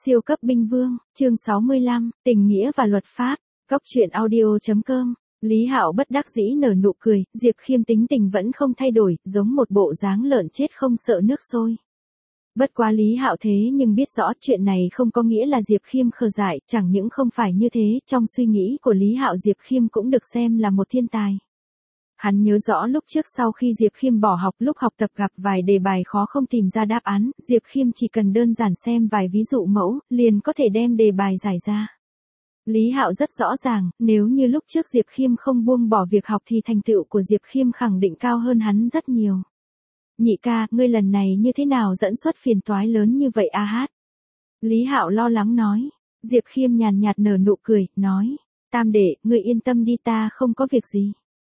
Siêu cấp binh vương, chương 65, tình nghĩa và luật pháp. Góc truyện audio.com. Lý Hạo bất đắc dĩ nở nụ cười, Diệp Khiêm tính tình vẫn không thay đổi, giống một bộ dáng lợn chết không sợ nước sôi. Bất quá Lý Hạo thế nhưng biết rõ chuyện này không có nghĩa là Diệp Khiêm khờ dại, chẳng những không phải như thế, trong suy nghĩ của Lý Hạo Diệp Khiêm cũng được xem là một thiên tài. Hắn nhớ rõ lúc trước sau khi Diệp Khiêm bỏ học, lúc học tập gặp vài đề bài khó không tìm ra đáp án, Diệp Khiêm chỉ cần đơn giản xem vài ví dụ mẫu, liền có thể đem đề bài giải ra. Lý Hạo rất rõ ràng, nếu như lúc trước Diệp Khiêm không buông bỏ việc học thì thành tựu của Diệp Khiêm khẳng định cao hơn hắn rất nhiều. Nhị ca, ngươi lần này như thế nào dẫn xuất phiền toái lớn như vậy a hát? Lý Hạo lo lắng nói. Diệp Khiêm nhàn nhạt nở nụ cười, nói. Tam đệ, ngươi yên tâm đi, ta không có việc gì.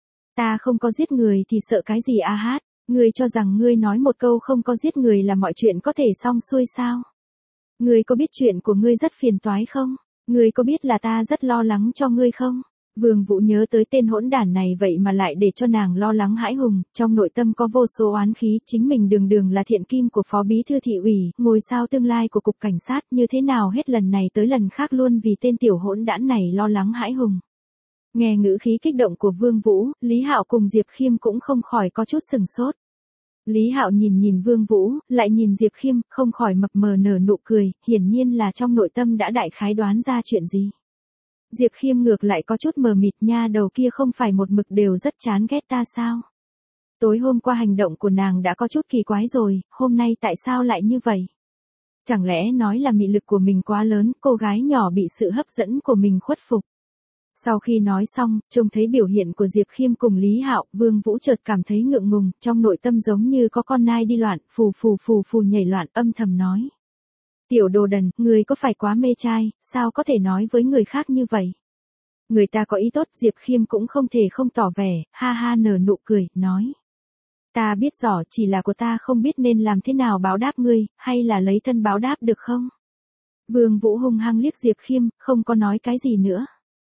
Ta không có giết người thì sợ cái gì a hát? Ngươi cho rằng ngươi nói một câu không có giết người là mọi chuyện có thể xong xuôi sao? Ngươi có biết chuyện của ngươi rất phiền toái không? Ngươi có biết là ta rất lo lắng cho ngươi không? Vương Vũ nhớ tới tên hỗn đản này vậy mà lại để cho nàng lo lắng hãi hùng, trong nội tâm có vô số oán khí, chính mình đường đường là thiện kim của phó bí thư thị ủy, ngôi sao tương lai của cục cảnh sát, như thế nào hết lần này tới lần khác luôn vì tên tiểu hỗn đản này lo lắng hãi hùng. Nghe ngữ khí kích động của Vương Vũ, Lý Hạo cùng Diệp Khiêm cũng không khỏi có chút sừng sốt. Lý Hạo nhìn Vương Vũ, lại nhìn Diệp Khiêm, không khỏi mập mờ nở nụ cười, hiển nhiên là trong nội tâm đã đại khái đoán ra chuyện gì. Diệp Khiêm ngược lại có chút mờ mịt, nha đầu kia không phải một mực đều rất chán ghét ta sao? Tối hôm qua hành động của nàng đã có chút kỳ quái rồi, hôm nay tại sao lại như vậy? Chẳng lẽ nói là mị lực của mình quá lớn, cô gái nhỏ bị sự hấp dẫn của mình khuất phục? Sau khi nói xong, trông thấy biểu hiện của Diệp Khiêm cùng Lý Hạo, Vương Vũ chợt cảm thấy ngượng ngùng, trong nội tâm giống như có con nai đi loạn, phù phù nhảy loạn, âm thầm nói. Tiểu đồ đần, người có phải quá mê trai, sao có thể nói với người khác như vậy? Người ta có ý tốt, Diệp Khiêm cũng không thể không tỏ vẻ, ha ha nở nụ cười, nói. Ta biết rõ, chỉ là của ta không biết nên làm thế nào báo đáp ngươi, hay là lấy thân báo đáp được không? Vương Vũ hung hăng liếc Diệp Khiêm, không có nói cái gì nữa.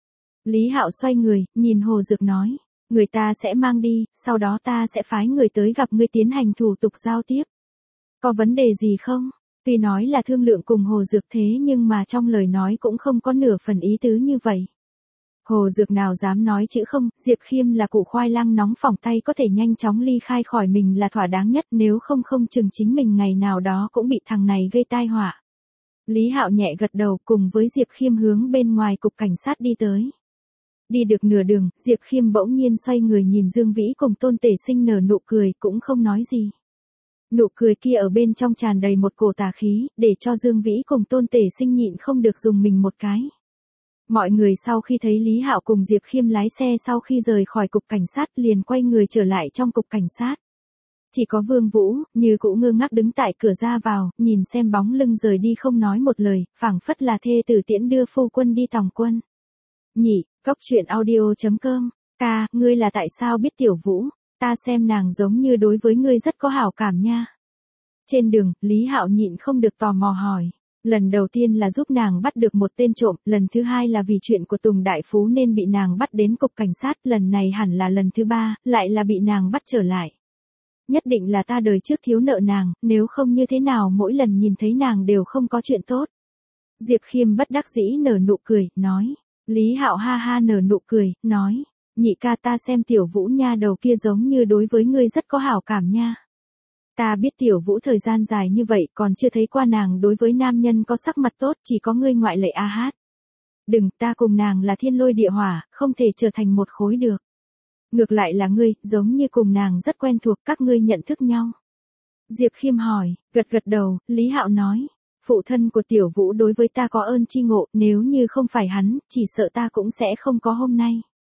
Lý Hạo xoay người, nhìn Hồ Dược nói. Người ta sẽ mang đi, sau đó ta sẽ phái người tới gặp ngươi tiến hành thủ tục giao tiếp. Có vấn đề gì không? Tuy nói là thương lượng cùng Hồ Dược thế nhưng mà trong lời nói cũng không có nửa phần ý tứ như vậy. Hồ Dược nào dám nói chữ không, Diệp Khiêm là củ khoai lang nóng phỏng tay có thể nhanh chóng ly khai khỏi mình là thỏa đáng nhất, nếu không chừng chính mình ngày nào đó cũng bị thằng này gây tai họa. Lý Hạo nhẹ gật đầu cùng với Diệp Khiêm hướng bên ngoài cục cảnh sát đi tới. Đi được nửa đường, Diệp Khiêm bỗng nhiên xoay người nhìn Dương Vĩ cùng Tôn Tể Sinh nở nụ cười cũng không nói gì. Nụ cười kia ở bên trong tràn đầy một cổ tà khí, để cho Dương Vĩ cùng Tôn Tể Sinh nhịn không được dùng mình một cái. Mọi người sau khi thấy Lý Hạo cùng Diệp Khiêm lái xe sau khi rời khỏi cục cảnh sát liền quay người trở lại trong cục cảnh sát. Chỉ có Vương Vũ, như cũ ngơ ngác đứng tại cửa ra vào, nhìn xem bóng lưng rời đi không nói một lời, phảng phất là thê tử tiễn đưa phu quân đi tòng quân. Nhỉ, góc truyện audio.com, ca, ngươi là tại sao biết Tiểu Vũ, ta xem nàng giống như đối với ngươi rất có hảo cảm nha. Trên đường, Lý Hạo nhịn không được tò mò hỏi. Lần đầu tiên là giúp nàng bắt được một tên trộm, lần thứ hai là vì chuyện của Tùng Đại Phú nên bị nàng bắt đến cục cảnh sát, lần này hẳn là lần thứ ba, lại là bị nàng bắt trở lại. Nhất định là ta đời trước thiếu nợ nàng, nếu không như thế nào mỗi lần nhìn thấy nàng đều không có chuyện tốt. Diệp Khiêm bất đắc dĩ nở nụ cười, nói. Lý Hạo ha ha nở nụ cười, nói. Nhị ca, ta xem Tiểu Vũ nha đầu kia giống như đối với ngươi rất có hảo cảm nha. Ta biết Tiểu Vũ thời gian dài như vậy còn chưa thấy qua nàng đối với nam nhân có sắc mặt tốt, chỉ có ngươi ngoại lệ a hát. Đừng, ta cùng nàng là thiên lôi địa hỏa, không thể trở thành một khối được. Ngược lại là ngươi, giống như cùng nàng rất quen thuộc, các ngươi nhận thức nhau. Diệp Khiêm hỏi, gật đầu, Lý Hạo nói. Phụ thân của Tiểu Vũ đối với ta có ơn chi ngộ, nếu như không phải hắn, chỉ sợ ta cũng sẽ không có hôm nay.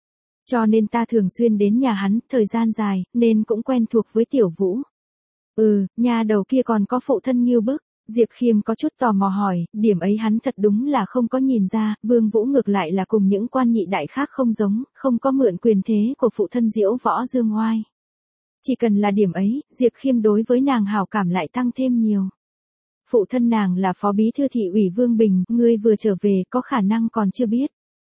Cho nên ta thường xuyên đến nhà hắn, thời gian dài, nên cũng quen thuộc với Tiểu Vũ. Nhà đầu kia còn có phụ thân nghiêu bức. Diệp Khiêm có chút tò mò hỏi, điểm ấy hắn thật đúng là không có nhìn ra, Vương Vũ ngược lại là cùng những quan nhị đại khác không giống, không có mượn quyền thế của phụ thân Diễu Võ Dương Oai. Chỉ cần là điểm ấy, Diệp Khiêm đối với nàng hảo cảm lại tăng thêm nhiều. Phụ thân nàng là phó bí thư thị ủy Vương Bình, ngươi vừa trở về có khả năng còn chưa biết.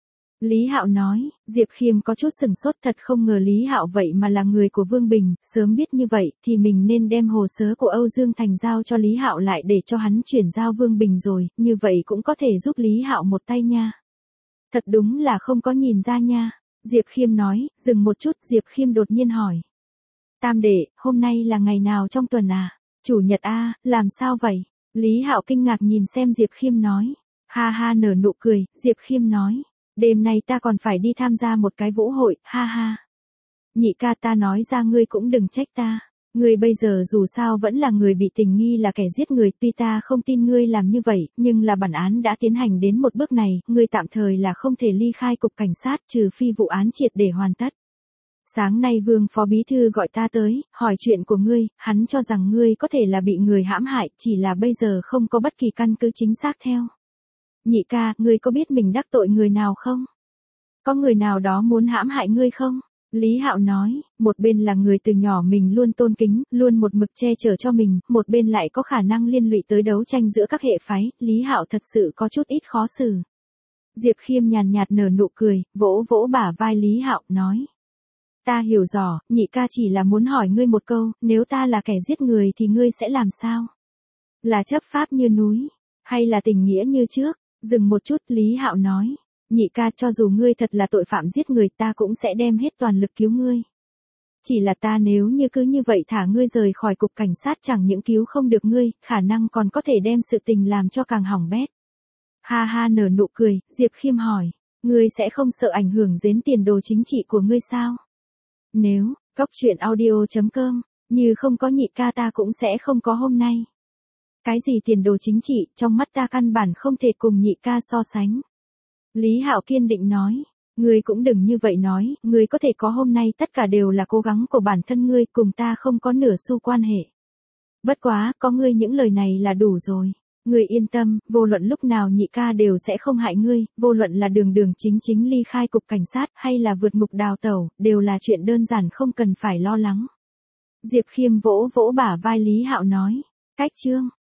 Lý Hạo nói, Diệp Khiêm có chút sừng sốt, thật không ngờ Lý Hạo vậy mà là người của Vương Bình, sớm biết như vậy thì mình nên đem hồ sơ của Âu Dương Thành giao cho Lý Hạo lại để cho hắn chuyển giao Vương Bình rồi, như vậy cũng có thể giúp Lý Hạo một tay nha. Thật đúng là không có nhìn ra nha. Diệp Khiêm nói, dừng một chút, Diệp Khiêm đột nhiên hỏi. Tam đệ, hôm nay là ngày nào trong tuần à? Chủ nhật a, làm sao vậy? Lý Hạo kinh ngạc nhìn xem Diệp Khiêm nói. Ha ha nở nụ cười, Diệp Khiêm nói. Đêm nay ta còn phải đi tham gia một cái vũ hội, ha ha. Nhị ca, ta nói ra ngươi cũng đừng trách ta. Ngươi bây giờ dù sao vẫn là người bị tình nghi là kẻ giết người, tuy ta không tin ngươi làm như vậy, nhưng là bản án đã tiến hành đến một bước này, ngươi tạm thời là không thể ly khai cục cảnh sát trừ phi vụ án triệt để hoàn tất. Sáng nay Vương Phó Bí Thư gọi ta tới, hỏi chuyện của ngươi, hắn cho rằng ngươi có thể là bị người hãm hại, chỉ là bây giờ không có bất kỳ căn cứ chính xác theo. Nhị ca, ngươi có biết mình đắc tội người nào không? Có người nào đó muốn hãm hại ngươi không? Lý Hạo nói, một bên là người từ nhỏ mình luôn tôn kính, luôn một mực che chở cho mình, một bên lại có khả năng liên lụy tới đấu tranh giữa các hệ phái, Lý Hạo thật sự có chút ít khó xử. Diệp Khiêm nhàn nhạt nở nụ cười, vỗ vỗ bả vai Lý Hạo, nói. Ta hiểu rõ, nhị ca chỉ là muốn hỏi ngươi một câu, nếu ta là kẻ giết người thì ngươi sẽ làm sao? Là chấp pháp như núi, hay là tình nghĩa như trước? Dừng một chút, Lý Hạo nói. Nhị ca, cho dù ngươi thật là tội phạm giết người, ta cũng sẽ đem hết toàn lực cứu ngươi. Chỉ là ta nếu như cứ như vậy thả ngươi rời khỏi cục cảnh sát, chẳng những cứu không được ngươi, khả năng còn có thể đem sự tình làm cho càng hỏng bét. Ha ha nở nụ cười, Diệp Khiêm hỏi, ngươi sẽ không sợ ảnh hưởng đến tiền đồ chính trị của ngươi sao? Nếu, coctruyện.audio.com, như không có nhị ca ta cũng sẽ không có hôm nay. Cái gì tiền đồ chính trị, trong mắt ta căn bản không thể cùng nhị ca so sánh. Lý Hạo kiên định nói, ngươi cũng đừng như vậy nói, ngươi có thể có hôm nay tất cả đều là cố gắng của bản thân ngươi, cùng ta không có nửa xu quan hệ. Bất quá, có ngươi những lời này là đủ rồi. Ngươi yên tâm, vô luận lúc nào nhị ca đều sẽ không hại ngươi, vô luận là đường chính ly khai cục cảnh sát hay là vượt ngục đào tẩu, đều là chuyện đơn giản không cần phải lo lắng. Diệp Khiêm vỗ vỗ bả vai Lý Hạo nói, cách chương.